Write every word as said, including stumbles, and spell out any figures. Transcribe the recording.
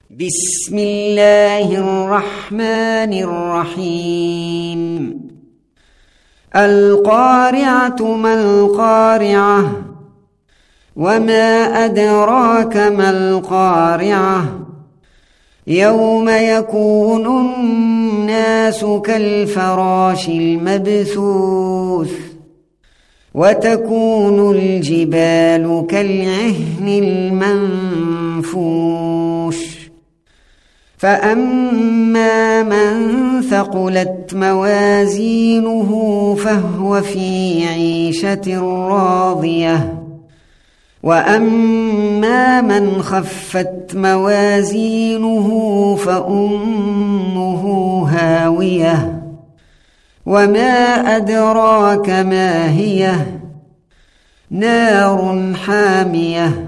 بسم الله الرحمن الرحيم القارعة ما القارعة وما أدراك ما القارعة يوم يكون الناس كالفراش المبثوث وتكون الجبال كالعهن المنفوش فأما من ثقلت موازينه فهو في عيشة راضية وأما من خفت موازينه فأمه هاوية وما أدراك ما هي نار حامية